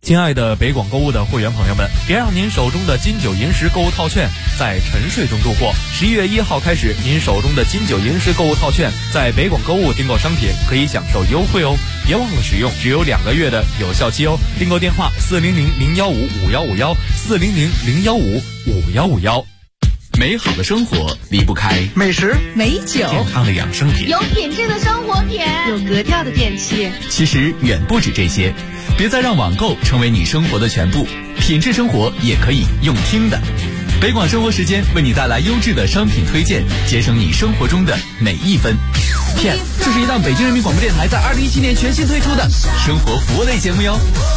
亲爱的北广购物的会员朋友们，别让您手中的金九银十购物套券在沉睡中度过。11月1号开始，您手中的金九银十购物套券在北广购物订购商品可以享受优惠哦，别忘了使用，只有2个月的有效期哦。订购电话400-015-5151，400-015-5151。 美好的生活离不开美食、 美酒、 健康的养生品， 有品质的生活品， 有格调的电器。 其实远不止这些，别再让网购成为你生活的全部，品质生活也可以用听的。北广生活时间为你带来优质的商品推荐，节省你生活中的每一分。Yes， 这是一档北京人民广播电台在2017年全新推出的生活服务类节目哟。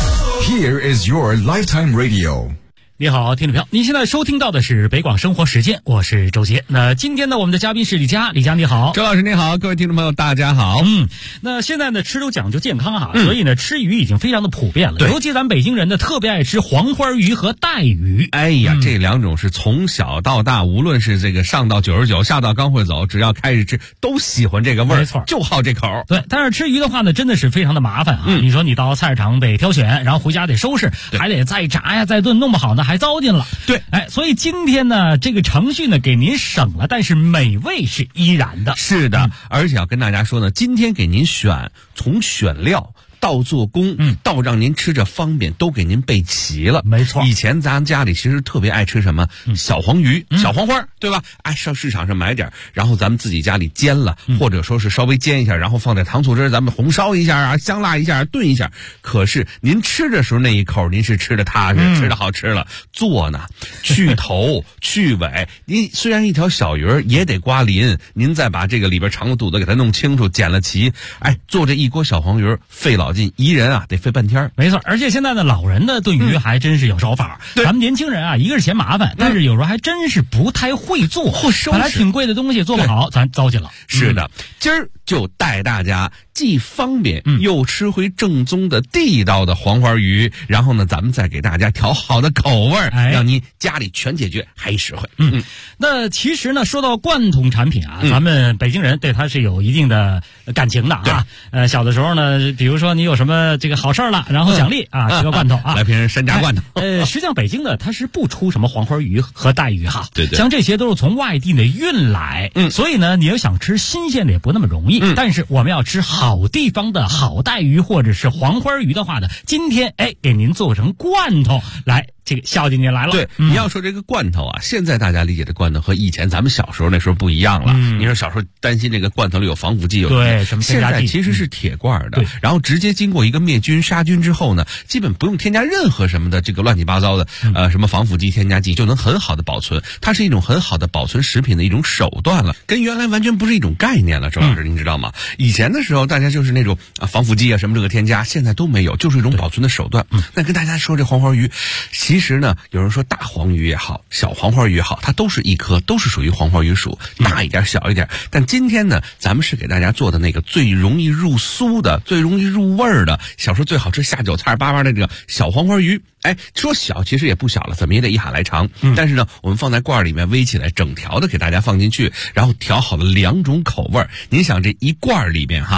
Here is your lifetime radio。 你好，听众朋友，您现在收听到的是北广生活时间，我是周杰。那今天呢，我们的嘉宾是李佳，李佳你好。 周老师你好，各位听众朋友大家好。 那现在呢，吃都讲究健康哈，所以呢，吃鱼已经非常的普遍了。尤其咱北京人呢，特别爱吃黄花鱼和带鱼。 哎呀，这两种是从小到大，无论是这个上到99，下到刚会走，只要开始吃，都喜欢这个味儿， 没错， 就好这口。 对，但是吃鱼的话呢，真的是非常的麻烦啊。你说你到菜市场得挑选，然后回家得收拾，还得再炸呀，再炖，弄不好呢还糟践了。 对， 所以今天呢，这个程序呢给您省了，但是美味是依然的。 是的，而且要跟大家说呢，今天给您从选料到做工，到让您吃着方便，都给您备齐了。 没错， 以前咱家里其实特别爱吃什么小黄鱼、小黄花，对吧？上市场上买点，然后咱们自己家里煎了，或者说是稍微煎一下，然后放点糖醋汁，咱们红烧一下啊，香辣一下，炖一下。可是您吃的时候那一口，您是吃的踏实，吃的好吃了。做呢，去头去尾，您虽然一条小鱼也得刮鳞，您再把这个里边肠子肚子给它弄清楚，捡了齐，做这一锅小黄鱼费老劲，一人啊得费半天。 没错，而且现在的老人的炖鱼还真是有手法。咱们年轻人啊，一个是嫌麻烦，但是有时候还真是不太会做，本来挺贵的东西做不好，咱糟践了。 是的，今儿就带大家既方便又吃回正宗的地道的黄花鱼，然后呢，咱们再给大家调好的口味，让您家里全解决，还实惠。 那其实呢，说到罐头产品啊，咱们北京人对它是有一定的感情的啊。小的时候呢，比如说你有什么这个好事了，然后奖励吃个罐头啊， 来瓶山楂罐头。 实际上北京呢，它是不出什么黄花鱼和带鱼哈， 对， 像这些都是从外地的运来，所以呢，你要想吃新鲜的也不那么容易。但是我们要吃好地方的好带鱼或者是黄花鱼的话呢，今天给您做成罐头来。这个孝敬您来了。 对，你要说这个罐头啊，现在大家理解的罐头和以前咱们小时候那时候不一样了。你说小时候担心这个罐头里有防腐剂， 对什么添加剂， 现在其实是铁罐的，然后直接经过一个灭菌杀菌之后呢，基本不用添加任何什么的这个乱七八糟的什么防腐剂添加剂，就能很好的保存。它是一种很好的保存食品的一种手段了，跟原来完全不是一种概念了。周老师，您知道吗？以前的时候大家就是那种防腐剂什么这个添加，现在都没有，就是一种保存的手段。那跟大家说这黄花鱼，其实呢，有人说大黄鱼也好，小黄花鱼也好，它都是一颗，都是属于黄花鱼属，大一点小一点。但今天呢，咱们是给大家做的那个最容易入酥的、最容易入味儿的，小时候最好吃下酒菜巴的这个小黄花鱼。说小其实也不小了，怎么也得一海来长。但是呢，我们放在罐里面煨起来，整条的给大家放进去，然后调好了2种口味。您想这一罐里面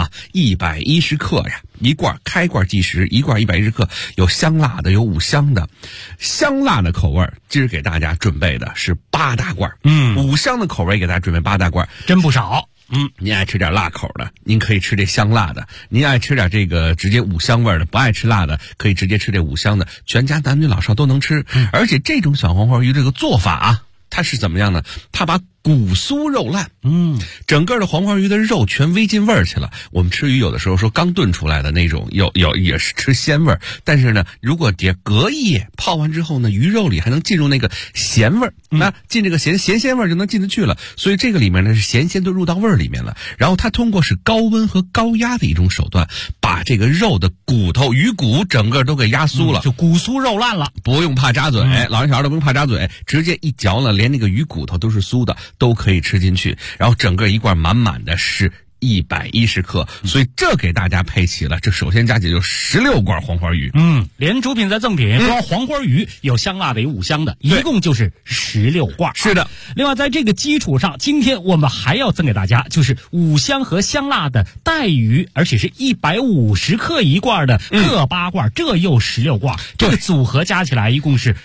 110克呀，一罐开罐计时，一罐110克，有香辣的，有五香的。香辣的口味今儿给大家准备的是8大罐，五香的口味给大家准备8大罐， 真不少。 您爱吃点辣口的，您可以吃这香辣的；您爱吃点这个直接五香味的，不爱吃辣的，可以直接吃这五香的。全家男女老少都能吃。而且这种小黄花鱼这个做法啊，它是怎么样呢？它把骨酥肉烂，整个的黄花鱼的肉全煨进味儿去了。我们吃鱼有的时候说刚炖出来的那种，也是吃鲜味儿，但是呢，如果得隔一夜泡完之后呢，鱼肉里还能进入那个咸味儿，那进这个咸味儿就能进得去了。所以这个里面呢是咸鲜都入到味儿里面了。然后它通过是高温和高压的一种手段，把这个肉的骨头、鱼骨整个都给压酥了， 就骨酥肉烂了， 不用怕扎嘴，老人小孩都不用怕扎嘴，直接一嚼了，连那个鱼骨头都是酥的。都可以吃进去，然后整个一罐满满的是 110克，所以这给大家配齐了。这首先加起就16罐黄花鱼。 连主品再赠品，光黄花鱼有香辣的有5香的，一共就是16罐。 是的。 另外在这个基础上，今天我们还要赠给大家就是5香和香辣的带鱼，而且是150克一罐的各8罐，这又16罐，这个组合加起来一共是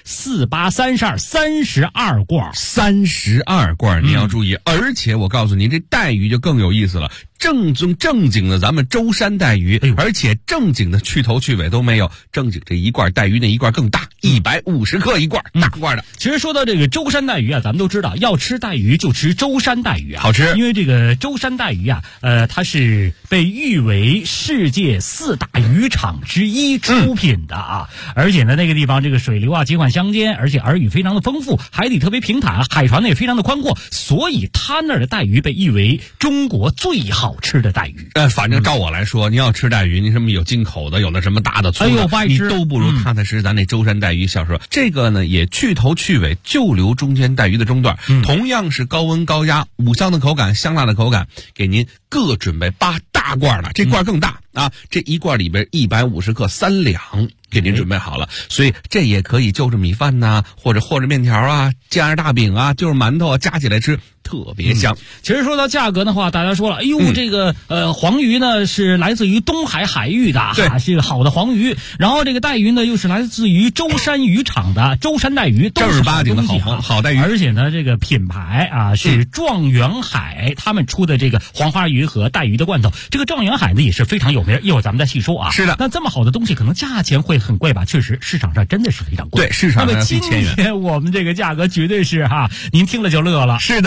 4、8、32罐。 32罐，你要注意。而且我告诉您，这带鱼就更有意思了。正经的咱们舟山带鱼，而且正经的去头去尾都没有，正经这一罐带鱼那一罐更大，150克一罐，大罐的。 其实说到这个舟山带鱼啊，咱们都知道要吃带鱼就吃舟山带鱼啊， 好吃。 因为这个舟山带鱼啊，它是被誉为世界4大渔场之一出品的啊，而且呢那个地方这个水流啊急缓相间，而且饵语非常的丰富，海底特别平坦，海船呢也非常的宽阔，所以它那儿的带鱼被誉为中国最好吃的带鱼。 反正照我来说，你要吃带鱼，你什么有进口的，有那什么大的粗的，你都不如踏踏实实咱那舟山带鱼小时候。这个呢也去头去尾就留中间带鱼的中段，同样是高温高压，5香的口感，香辣的口感，给您各准备8大罐了，这罐更大啊！这一罐里边150克3两。给您准备好了，所以这也可以就着米饭呐，或者和着面条啊，加着大饼啊，就是馒头啊，加起来吃特别香。 其实说到价格的话，大家说了，哎呦，这个黄鱼呢是来自于东海海域的， 对， 是个好的黄鱼。然后这个带鱼呢又是来自于舟山渔场的舟山带鱼，都是正儿八经的好带鱼。 而且呢，这个品牌啊是状元海他们出的这个黄花鱼和带鱼的罐头。这个状元海呢也是非常有名，一会儿咱们再细说啊。 是的， 那这么好的东西，可能价钱会很贵吧？确实，市场上真的是非常贵。 对，市场上今天我们这个价格绝对是您听了就乐了。 是的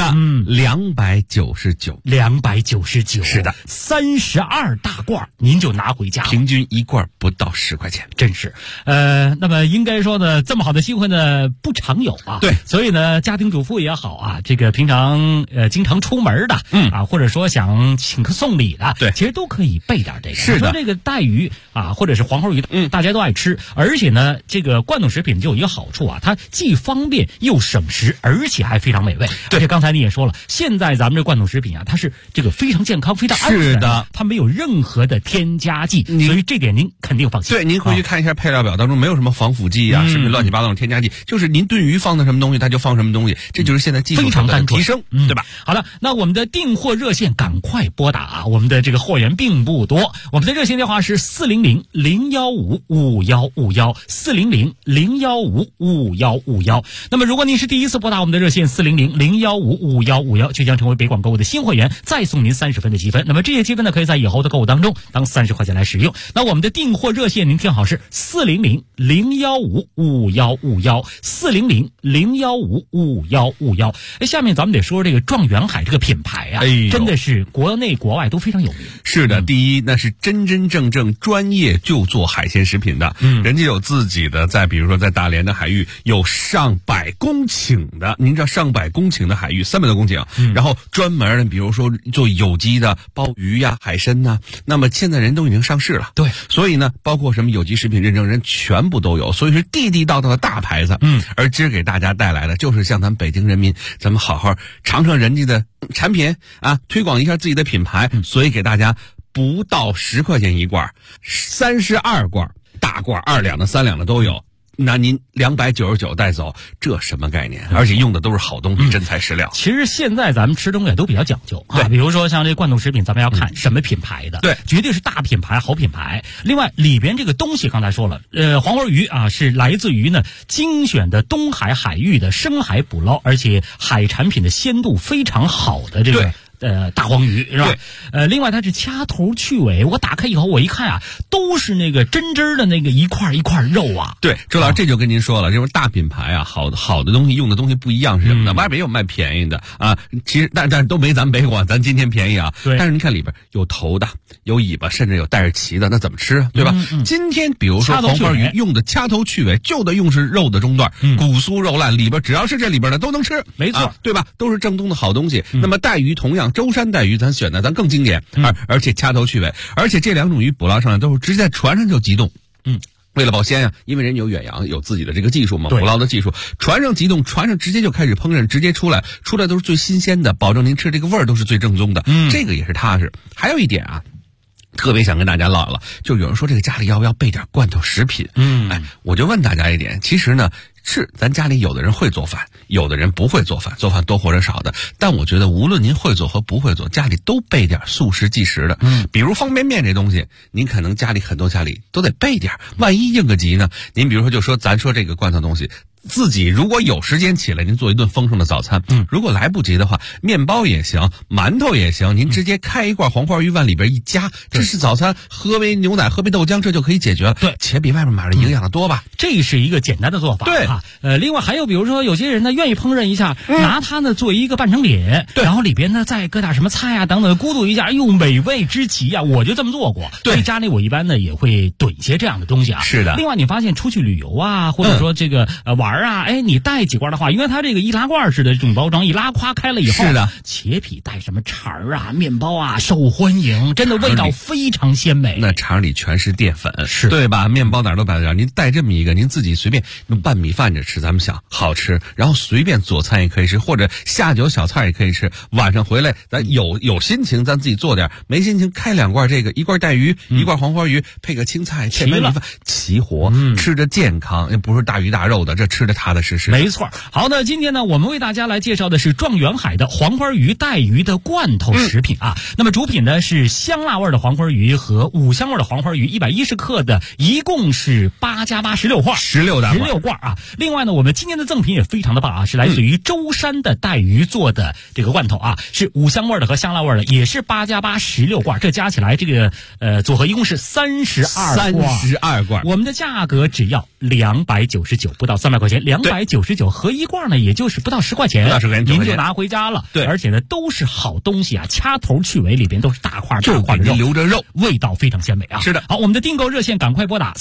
，299， 是的，32大罐您就拿回家了， 平均一罐不到10块钱， 真是。那么应该说呢，这么好的机会呢不常有啊。 对， 所以呢，家庭主妇也好啊，这个平常经常出门的，或者说想请客送礼的， 对， 其实都可以备点这个。 是的， 说这个带鱼啊，或者是黄花鱼，大家都爱吃，而且呢，这个罐头食品就有一个好处啊，它既方便又省时，而且还非常美味。 对， 而且刚才你也说了，现在咱们这罐头食品啊，它是这个非常健康、非常安全是的， 它没有任何的添加剂，所以这点您肯定放心。 对，您回去看一下配料表当中没有什么防腐剂啊，什么乱七八糟的添加剂，就是您炖鱼放的什么东西，它就放什么东西，这就是现在技术上的提升，对吧？ 好了，那我们的订货热线赶快拨打啊，我们的这个货源并不多，我们的热线电话是400-015-5151，400-015-5151。那么如果您是第一次拨打我们的热线400-015-5151，就将成为北广购物的新会员，再送您30分的积分。那么这些积分呢，可以在以后的购物当中当30块钱来使用。那我们的订货热线您听好是400-015-5151，400-015-5151。下面咱们得说这个状元海这个品牌啊，真的是国内国外都非常有名。 是的，第一那是真正专业就做海鲜食品的，人家有自己的，在比如说在大连的海域有上百公顷的，您知道上百公顷的海域，300多公顷，然后专门的比如说做有机的鲍鱼呀、海参呐，那么现在人都已经上市了， 对， 所以呢，包括什么有机食品认证人全部都有，所以是地道的大牌子。而今儿给大家带来的就是向咱们北京人民，咱们好好尝尝人家的产品啊，推广一下自己的品牌，所以给大家不到10块钱一罐，32罐，大罐2两的3两的都有。那您299带走，这什么概念？而且用的都是好东西，真材实料。 其实现在咱们吃东西都比较讲究啊，比如说像这罐头食品，咱们要看什么品牌的， 对， 绝对是大品牌、好品牌。另外里边这个东西刚才说了，黄花鱼啊是来自于呢精选的东海海域的深海捕捞，而且海产品的鲜度非常好的这个。大黄鱼是吧？另外它是掐头去尾，我打开以后我一看啊，都是那个真真的那个一块一块肉啊。 对，周老师这就跟您说了，这种大品牌啊，好的东西用的东西不一样是什么呢？外边也有卖便宜的啊，其实但是都没咱北广咱今天便宜啊。 对， 但是您看里边有头的，有尾巴，甚至有带着鳍的，那怎么吃啊？对吧？今天比如说黄花鱼用的掐头去尾，就得用是肉的中段，骨酥肉烂，里边只要是这里边的都能吃， 没错， 对吧？都是正宗的好东西。那么带鱼同样。舟山带鱼咱选的咱更经典，而且掐头去尾，而且这2种鱼捕捞上来都是直接在船上就急冻。 为了保鲜呀，因为人有远洋，有自己的这个技术嘛， 对捕捞的技术，船上急冻，船上直接就开始烹饪，直接出来都是最新鲜的，保证您吃这个味儿都是最正宗的。这个也是踏实。还有一点啊，特别想跟大家唠唠，就有人说这个家里要不要备点罐头食品？我就问大家一点，其实呢，是咱家里有的人会做饭，有的人不会做饭，做饭多或者少的。但我觉得无论您会做和不会做，家里都备点速食即食的。比如方便面这东西，您可能很多家里都得备点，万一应个急呢？您比如说咱说这个罐头东西，自己如果有时间起来，您做一顿丰盛的早餐。如果来不及的话，面包也行，馒头也行，您直接开一罐黄花鱼往里边一加，这是早餐，喝杯牛奶，喝杯豆浆，这就可以解决了。 对， 且比外面买的营养的多吧。 这是一个简单的做法。 对啊，另外还有比如说有些人呢愿意烹饪一下，拿它呢做一个半成品，然后里边呢再搁点什么菜啊等等，咕嘟一下，哎呦，美味之极啊！我就这么做过。 对， 所以家里我一般呢也会囤一些这样的东西啊。 是的。 另外你发现出去旅游啊，或者说这个玩啊，哎，你带几罐的话，因为它这个易拉罐式的这种包装，一拉夸开了以后， 是的， 且比带什么肠啊、面包啊受欢迎，真的味道非常鲜美。 那肠里全是淀粉， 是对吧？面包哪儿都摆得了，您带这么一个，您自己随便用拌米饭着吃，咱们想好吃，然后随便佐餐也可以吃，或者下酒小菜也可以吃。晚上回来，咱有心情咱自己做点，没心情开2罐这个，一罐带鱼，一罐黄花鱼，配个青菜，配碗米饭，齐活，吃着健康，也不是大鱼大肉的，这吃着踏踏实实。 没错。好的，今天呢，我们为大家来介绍的是状元海的黄花鱼带鱼的罐头食品啊。那么主品呢是香辣味的黄花鱼和五香味的黄花鱼，110克的，一共是8+816罐，16罐啊。另外呢，我们今天的赠品也非常的棒啊，是来自于舟山的带鱼做的这个罐头啊，是五香味的和香辣味的，也是8+816罐，这加起来这个组合一共是32罐。我们的价格只要299，不到300块钱，299合一罐呢，也就是不到10块钱，您就拿回家了。 对， 而且呢都是好东西啊，掐头去尾，里边都是大块的肉， 留着肉， 味道非常鲜美啊。 是的。 好，我们的订购热线赶快拨打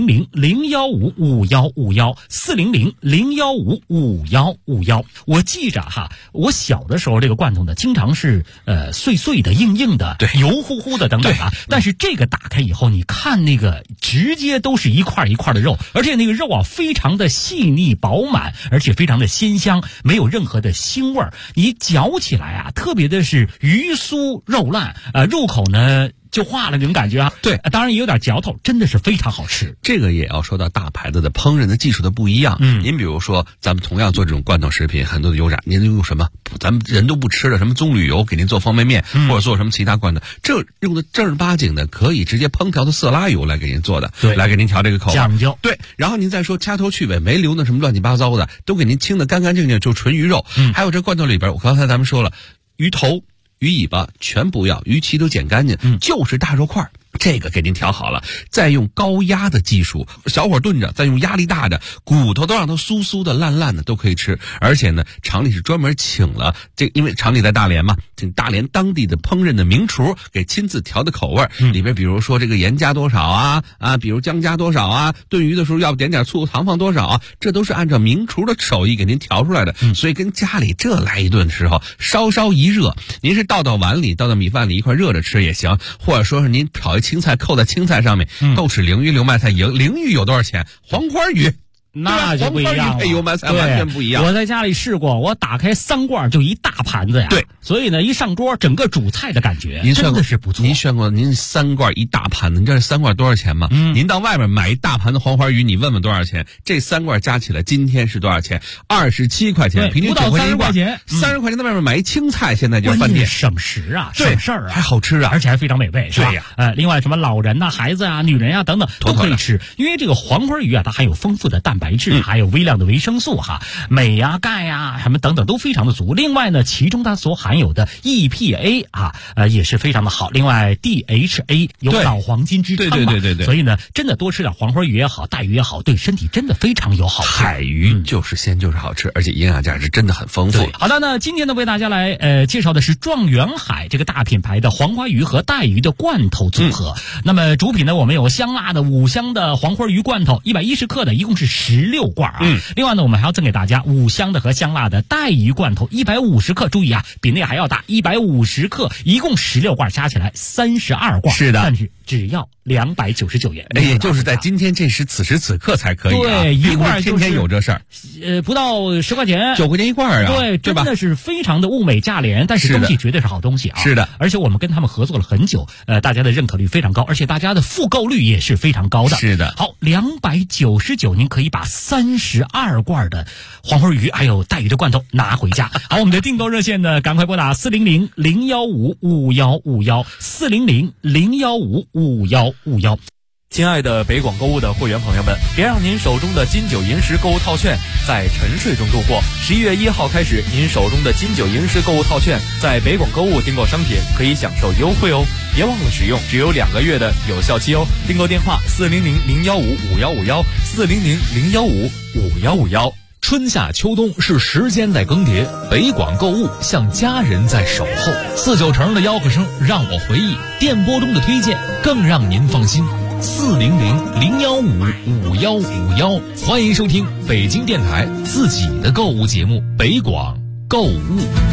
400-015-5151，400-015-5151。我记着哈，我小的时候这个罐头呢，经常是碎碎的、硬硬的、油乎乎的等等啊。但是这个打开以后，你看那个直接都是一块一块的肉，而且那个肉啊非常的细腻饱满，而且非常的鲜香，没有任何的腥味儿。你嚼起来啊，特别的是鱼酥肉烂，入口呢就化了那种感觉啊。 对， 当然也有点嚼头，真的是非常好吃。 这个也要说到大牌子的烹饪的技术的不一样。您比如说，咱们同样做这种罐头食品，很多的油炸，您用什么咱们人都不吃的什么棕榈油给您做方便面，或者做什么其他罐头，这用的正儿八经的可以直接烹调的色拉油来给您做的， 对， 来给您调这个口味讲究。 对，然后您再说掐头去尾，没留那什么乱七八糟的，都给您清的干干净净，就纯鱼肉。还有这罐头里边，我刚才咱们说了，鱼头、鱼尾巴全不要，鱼鳍都剪干净，就是大肉块。这个给您调好了，再用高压的技术，小火炖着，再用压力大的，骨头都让它酥酥的、烂烂的都可以吃。而且呢，厂里是专门请了因为厂里在大连嘛，请大连当地的烹饪的名厨给亲自调的口味。里边比如说这个盐加多少啊，比如姜加多少啊，炖鱼的时候要不点点醋，糖放多少啊，这都是按照名厨的手艺给您调出来的。所以跟家里这来一顿的时候，稍一热，您是倒到碗里，倒到米饭里一块热着吃也行，或者说是您炒一青菜扣在青菜上面，豆豉鲮鱼溜麦菜，鲮鱼有多少钱？黄花鱼那就不一样了， 配油麦菜完全不一样。 我在家里试过，我打开3罐就一大盘子呀。 对， 所以呢，一上桌，整个主菜的感觉真的是不错。 您算过您3罐一大盘子，你知道这3罐多少钱吗？您到外面买一大盘的黄花鱼，你问问多少钱？这3罐加起来今天是多少钱？27块钱，平均9块钱一罐。30块钱在外面买一青菜，现在就是饭店省时啊，省事儿啊， 还好吃啊， 而且还非常美味，是吧？另外什么老人呐、孩子啊、女人啊等等都可以吃，因为这个黄花鱼啊，它含有丰富的蛋白质，还有微量的维生素镁呀、钙呀什么等等都非常的足。另外呢，其中它所含有的 EPA 也是非常的好。另外 DHA 有老黄金之称嘛，对。所以呢，真的多吃点黄花鱼也好，带鱼也好，对身体真的非常有好处。 海鱼就是鲜就是好吃，而且营养价值真的很丰富。 好的，那今天呢为大家来介绍的是状元海这个大品牌的黄花鱼和带鱼的罐头组合。那么主品呢，我们有香辣的五香的黄花鱼罐头，110克的，一共是16罐另外呢，我们还要赠给大家五香的和香辣的带鱼罐头150克，注意啊，比那个还要大，150克，一共16罐，加起来32罐。 是的， 但是只要299元。 也就是在今天此时此刻才可以啊， 对，一罐天天有这事儿。 不到10块钱 ，9块钱一罐啊， 对，真的是非常的物美价廉，但是东西绝对是好东西啊。 是的， 而且我们跟他们合作了很久，大家的认可率非常高，而且大家的复购率也是非常高的。 是的， 好，299您可以把32罐的黄花鱼还有带鱼的罐头拿回家。好，我们的订购热线呢，赶快拨打400-015-5151，400-015-5151。 亲爱的北广购物的会员朋友们，别让您手中的金九银十购物套券在沉睡中度过。11月1号开始，您手中的金九银十购物套券在北广购物订购商品可以享受优惠哦，别忘了使用，只有2个月的有效期哦。订购电话400-015-5151，400-015-5151。 春夏秋冬是时间在更迭，北广购物像家人在守候。49成的吆喝声让我回忆，电波中的推荐更让您放心。400-015-5151，欢迎收听北京电台自己的购物节目《北广购物》。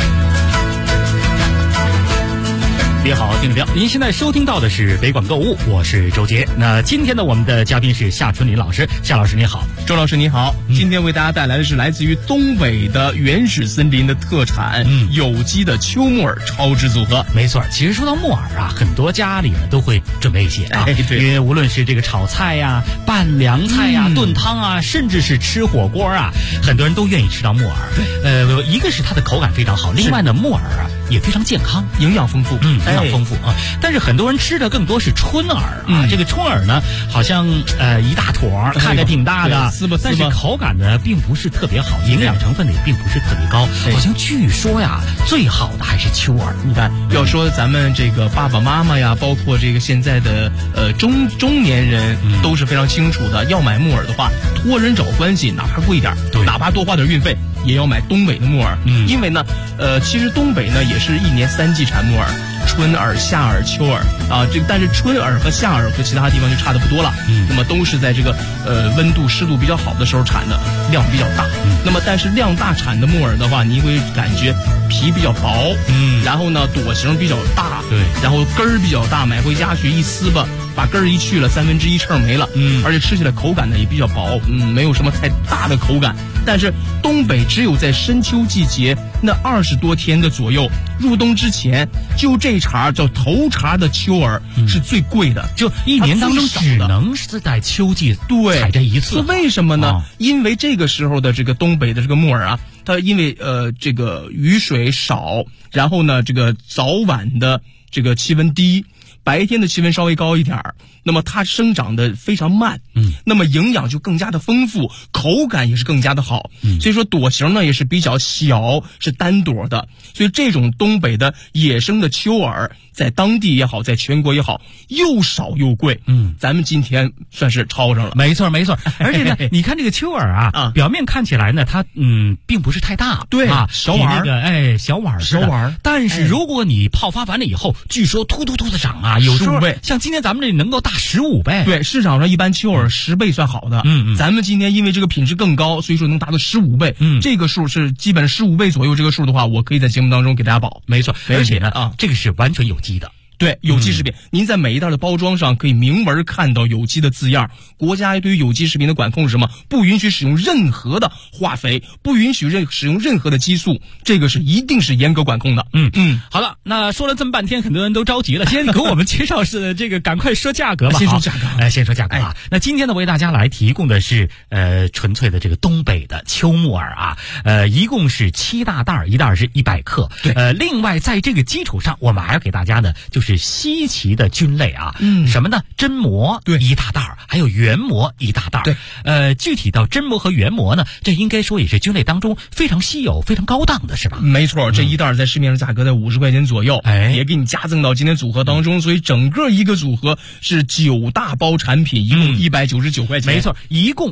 你好，听众朋友，您现在收听到的是北广购物，我是周杰。那今天呢，我们的嘉宾是夏春林老师。夏老师你好。 周老师你好。今天为大家带来的是来自于东北的原始森林的特产，有机的秋木耳超值组合。 没错，其实说到木耳啊，很多家里呢都会准备一些啊， 对， 因为无论是这个炒菜呀、拌凉菜呀、炖汤啊，甚至是吃火锅啊，很多人都愿意吃到木耳。对，一个是它的口感非常好，另外呢，木耳啊也非常健康， 营养丰富， 营养丰富啊。但是很多人吃的更多是春耳啊，这个春耳呢，好像一大坨，看着挺大的，但是口感呢并不是特别好，营养成分也并不是特别高。好像据说呀，最好的还是秋耳。 你看，要说咱们这个爸爸妈妈呀，包括这个现在的中年人都是非常清楚的，要买木耳的话，托人找关系，哪怕贵一点，哪怕多花点运费，也要买东北的木耳。因为呢，其实东北呢也是1年3季产木耳。春耳、夏耳、秋耳啊，但是春耳和夏耳和其他地方就差的不多了。那么都是在这个温度湿度比较好的时候产的，量比较大。那么但是量大产的木耳的话，你会感觉皮比较薄，然后呢朵形比较大， 对， 然后根儿比较大，买回家去一撕吧，把根儿一去了1/3秤没了，而且吃起来口感呢也比较薄，没有什么太大的口感。但是东北只有在深秋季节那20多天的左右，入冬之前，就这茬叫头茬的秋耳是最贵的， 就1年当中只能是在秋季采这一次。 为什么呢？因为这个时候的这个东北的这个木耳啊，它因为这个雨水少，然后呢这个早晚的这个气温低，白天的气温稍微高一点儿，那么它生长的非常慢，那么营养就更加的丰富，口感也是更加的好，所以说朵形呢也是比较小，是单朵的，所以这种东北的野生的秋耳，在当地也好，在全国也好，又少又贵，咱们今天算是抄上了。 没错没错，而且呢，你看这个秋耳啊，表面看起来呢，它并不是太大， 对啊， 小碗儿，小碗儿，但是如果你泡发完了以后，据说突突突的长啊，有时候像今天咱们这能够大15倍。 对，市场上一般秋耳10倍算好的，咱们今天因为这个品质更高，所以说能达到15倍，这个数是基本15倍左右，这个数的话，我可以在节目当中给大家保。 没错，而且呢，这个是完全有机的。 对，有机食品，您在每一袋的包装上可以明文看到有机的字样。国家对于有机食品的管控是什么？不允许使用任何的化肥，不允许使用任何的激素，这个是一定是严格管控的。 好了，那说了这么半天，很多人都着急了。先给我们介绍是这个，赶快说价格吧。 先说价格， 先说价格啊。那今天呢，为大家来提供的是纯粹的这个东北的秋木耳啊，一共是7大袋，一袋是100克。 对， 另外在这个基础上，我们还要给大家的就是稀奇的菌类啊，什么呢？真蘑1大袋，还有原蘑1大袋。 对， 具体到真蘑和原蘑呢，这应该说也是菌类当中非常稀有、非常高档的，是吧？ 没错，这一袋在市面上价格在50块钱左右，也给你加赠到今天组合当中，所以整个一个组合是9大包产品，一共199块钱。 没错，一共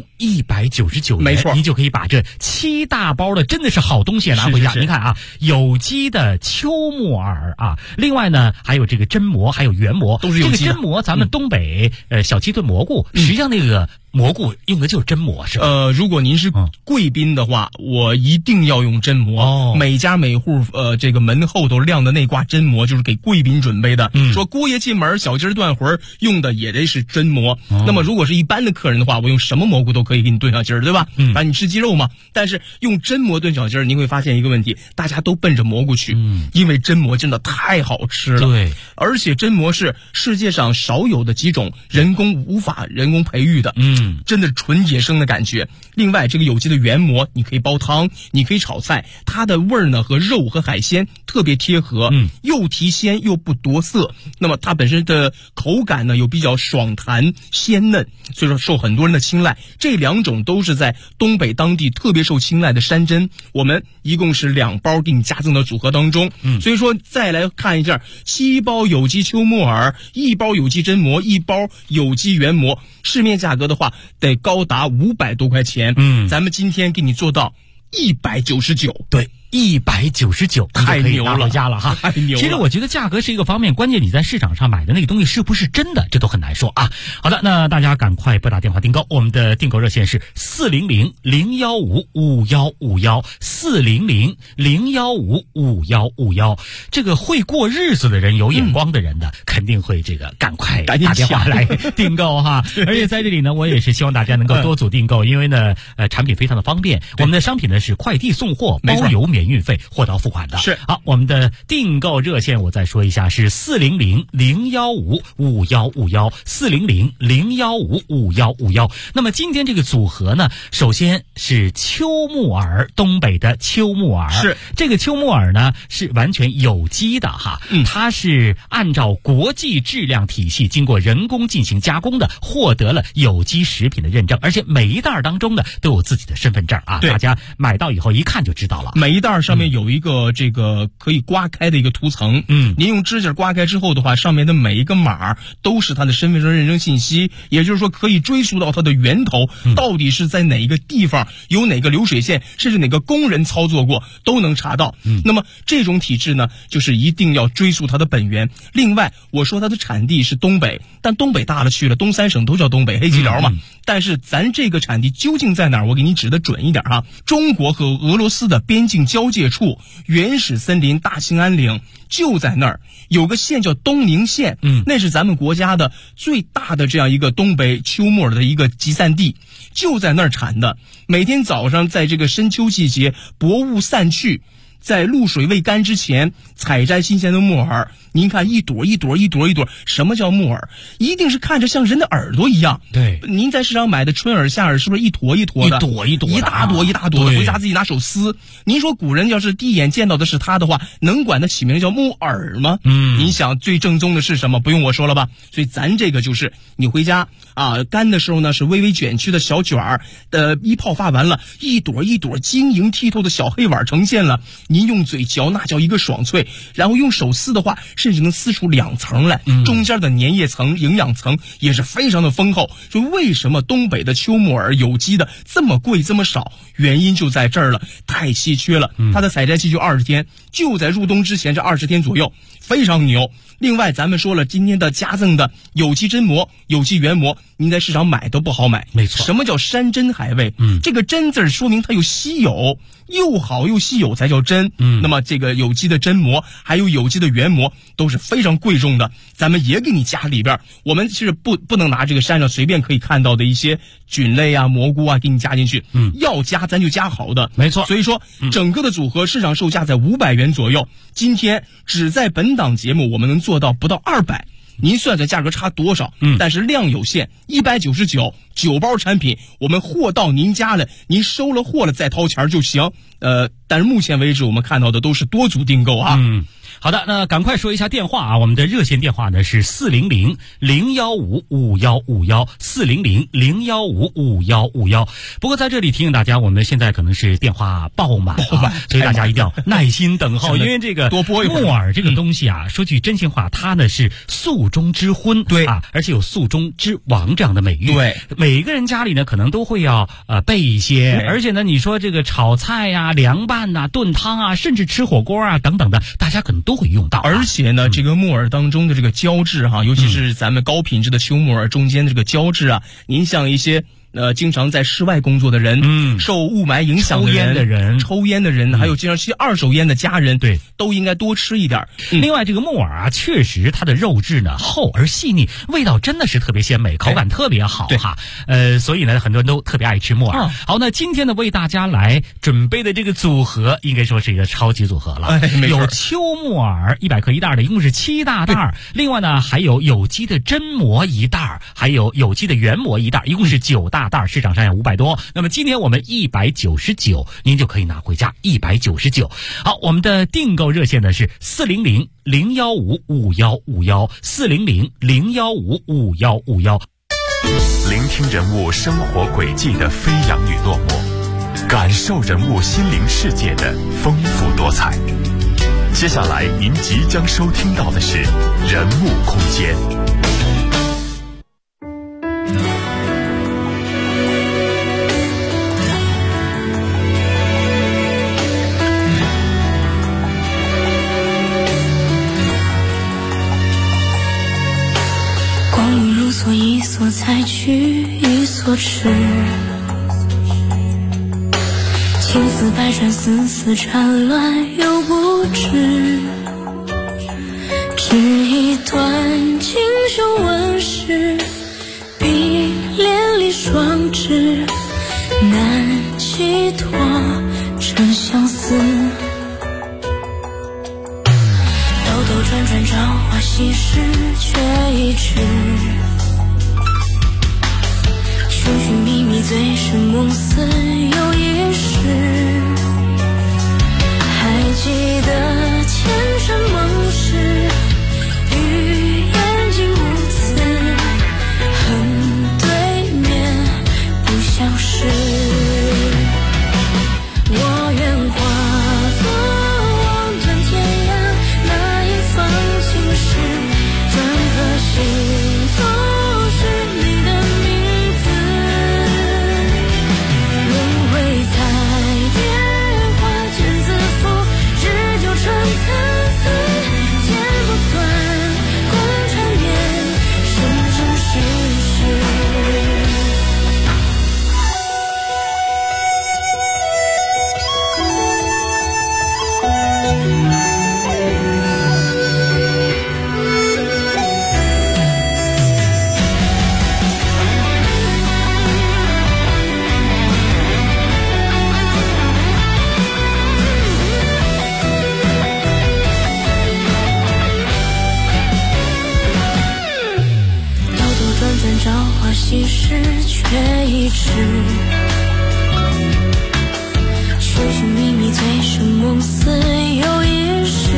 199元， 没错， 你就可以把这7大包的真的是好东西拿回家。你看啊，有机的秋木耳啊，另外呢还有这个真蘑，还有原蘑， 都是有机的。 这个真蘑，咱们东北小鸡炖蘑菇，实际上那个蘑菇用的就是真蘑是吧？ 如果您是贵宾的话，我一定要用真蘑。每家每户这个门后头亮的那挂真蘑就是给贵宾准备的。说姑爷进门，小鸡断魂用的也得是真蘑。那么如果是一般的客人的话，我用什么蘑菇都可以给你炖小鸡儿，对吧？反正你吃鸡肉嘛。但是用真蘑炖小鸡儿，您会发现一个问题，大家都奔着蘑菇去，因为真蘑真的太好吃了。 对， 而且真蘑是世界上少有的几种无法人工培育的，真的纯野生的感觉。另外，这个有机的原蘑，你可以煲汤，你可以炒菜，它的味儿呢和肉和海鲜特别贴合，又提鲜又不夺色。那么它本身的口感呢又比较爽弹鲜嫩，所以说受很多人的青睐。这两种都是在东北当地特别受青睐的山珍，我们一共是2包给你加赠到组合当中。所以说再来看一下，7包有机秋木耳，1包有机真蘑，1包有机原蘑，市面价格的话得高达500多块钱。咱们今天给你做到199。 对，199， 太牛了， 回家了哈， 太牛了。 其实我觉得价格是一个方面，关键你在市场上买的那个东西是不是真的，这都很难说啊。好的，那大家赶快拨打电话订购，我们的订购热线是400-015-5151，400-015-5151。这个会过日子的人，有眼光的人的，肯定会这个赶快打电话来订购哈。而且在这里呢，我也是希望大家能够多组订购，因为呢，产品非常的方便。我们的商品呢是快递送货，包邮免运费，货到付款的。 是。 好，我们的订购热线我再说一下，是400-015-5151，400-015-5151。那么今天这个组合呢，首先是秋木耳，东北的秋木耳。 是。 这个秋木耳呢是完全有机的哈，它是按照国际质量体系经过人工进行加工的，获得了有机食品的认证，而且每一袋当中呢都有自己的身份证啊，大家买到以后一看就知道了。 每一袋上面有一个这个可以刮开的一个涂层，您用指甲刮开之后的话，上面的每一个码都是它的身份证认证信息，也就是说可以追溯到它的源头，到底是在哪一个地方，有哪个流水线，甚至哪个工人操作过，都能查到。那么这种体制呢，就是一定要追溯它的本源。另外，我说它的产地是东北，但东北大了去了，东3省都叫东北，黑吉辽嘛。但是咱这个产地究竟在哪儿？我给你指的准一点哈。中国和俄罗斯的边境交界处，原始森林大兴安岭就在那儿，有个县叫东宁县，那是咱们国家的最大的这样一个东北秋木耳的一个集散地，就在那儿产的。每天早上在这个深秋季节，薄雾散去，在露水未干之前采摘新鲜的木耳。您看一朵一朵一朵一朵，什么叫木耳？一定是看着像人的耳朵一样。 对， 您在市场买的春耳夏耳是不是一坨一坨的， 一朵一朵的， 一大朵一大朵的，回家自己拿手撕。您说古人要是第一眼见到的是它的话，能管它起名叫木耳吗？您想最正宗的是什么？不用我说了吧。所以咱这个就是你回家啊，干的时候呢是微微卷曲的小卷儿，一泡发完了，一朵一朵晶莹剔透的小黑碗呈现了。您用嘴嚼那叫一个爽脆，然后用手撕的话，甚至能撕出2层来，中间的粘液层、营养层也是非常的丰厚。所以为什么东北的秋木耳有机的这么贵这么少？原因就在这儿了，太稀缺了。它的采摘期就20天，就在入冬之前这20天左右，非常牛。另外咱们说了，今天的加赠的有机真蘑、有机原蘑，您在市场买都不好买。 没错。 什么叫山珍海味？这个真字说明它有稀有，又好又稀有才叫真。那么这个有机的真蘑还有有机的原蘑都是非常贵重的，咱们也给你加里边。我们其实不能拿这个山上随便可以看到的一些菌类啊、蘑菇啊给你加进去。要加咱就加好的。 没错。 所以说整个的组合市场售价在500元左右，今天只在本档节目我们能做到不到200。您算算价格差多少？但是量有限，199 9包产品，我们货到您家了，您收了货了再掏钱就行。但是目前为止我们看到的都是多组订购啊。 好的，那赶快说一下电话啊！我们的热线电话呢是400-015-5151，400-015-5151。不过在这里提醒大家，我们现在可能是电话爆满，所以大家一定要耐心等候，因为这个木耳这个东西啊，说句真心话，它呢是素中之荤，对啊，而且有素中之王这样的美誉。对，每一个人家里呢可能都会要备一些，而且呢，你说这个炒菜呀、凉拌呐、炖汤啊，甚至吃火锅啊等等的，大家可能都会用到。 而且呢，这个木耳当中的这个胶质哈，尤其是咱们高品质的秋木耳中间的这个胶质啊，您像一些经常在室外工作的人，受雾霾影响的人，抽烟的人，还有经常吸二手烟的家人， 对， 都应该多吃一点。 另外，这个木耳啊，确实它的肉质呢厚而细腻，味道真的是特别鲜美，口感特别好哈。所以呢，很多人都特别爱吃木耳。好，那今天呢，为大家来准备的这个组合，应该说是一个超级组合了。有秋木耳100克一袋的，一共是7大袋。另外呢，还有有机的真膜一袋，还有有机的原膜一袋，一共是9大袋，市场上有500多。那么今天我们199，您就可以拿回家199。好，我们的订购热线呢是400-015-5151，400-015-5151。 聆听人物生活轨迹的飞扬与落寞，感受人物心灵世界的丰富多彩。接下来您即将收听到的是人物空间。 一所采取一所吃，情丝百转，丝丝缠乱又不知，只一段锦绣纹饰，碧连理双枝，难寄托成相思。兜兜转转，朝花夕拾，却一直寻寻觅觅，醉生梦死又一世。还记得前尘梦事，与眼睛无词，恨对面不相识。我愿化作望断天涯，那一方青石，转颗心头是你的名字。轮回在电话间自负，只纠缠参差，剪不断，共缠绵，生生世世。朝花夕拾，却一直寻寻觅觅，醉生梦死又一世。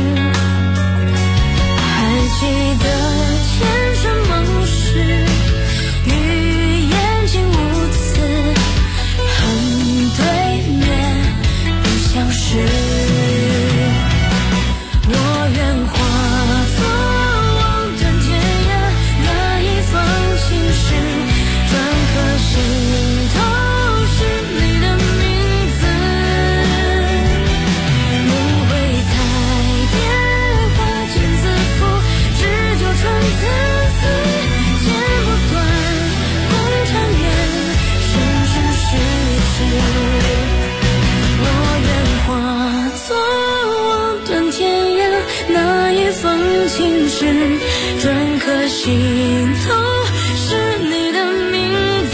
还记得前尘梦事，与眼睛无词，恨对面不相识。我愿化作望断天涯，那一方青石，转颗心头是你的名字。轮回在电话间自负，只纠缠参差，剪不断，共缠绵，生生世世。我愿化作望断天涯，那一方青石，转颗心头是你的名字。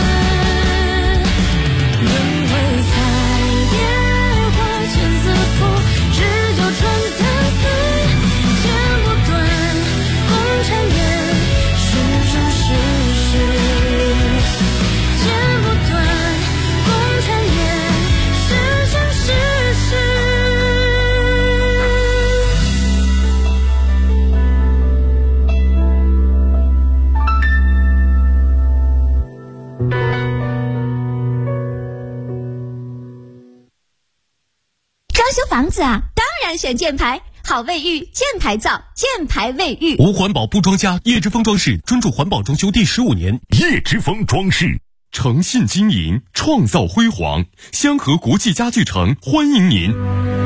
轮回在电话间自负，只纠缠参差，剪不断，共缠绵，生生世世。剪不断，共缠绵，生生世世。 装修房子啊，当然选箭牌，好卫浴，箭牌造，箭牌卫浴。 无环保不装家，叶之峰装饰专注环保装修第15年，叶之峰装饰诚信经营，创造辉煌。香河国际家具城欢迎您。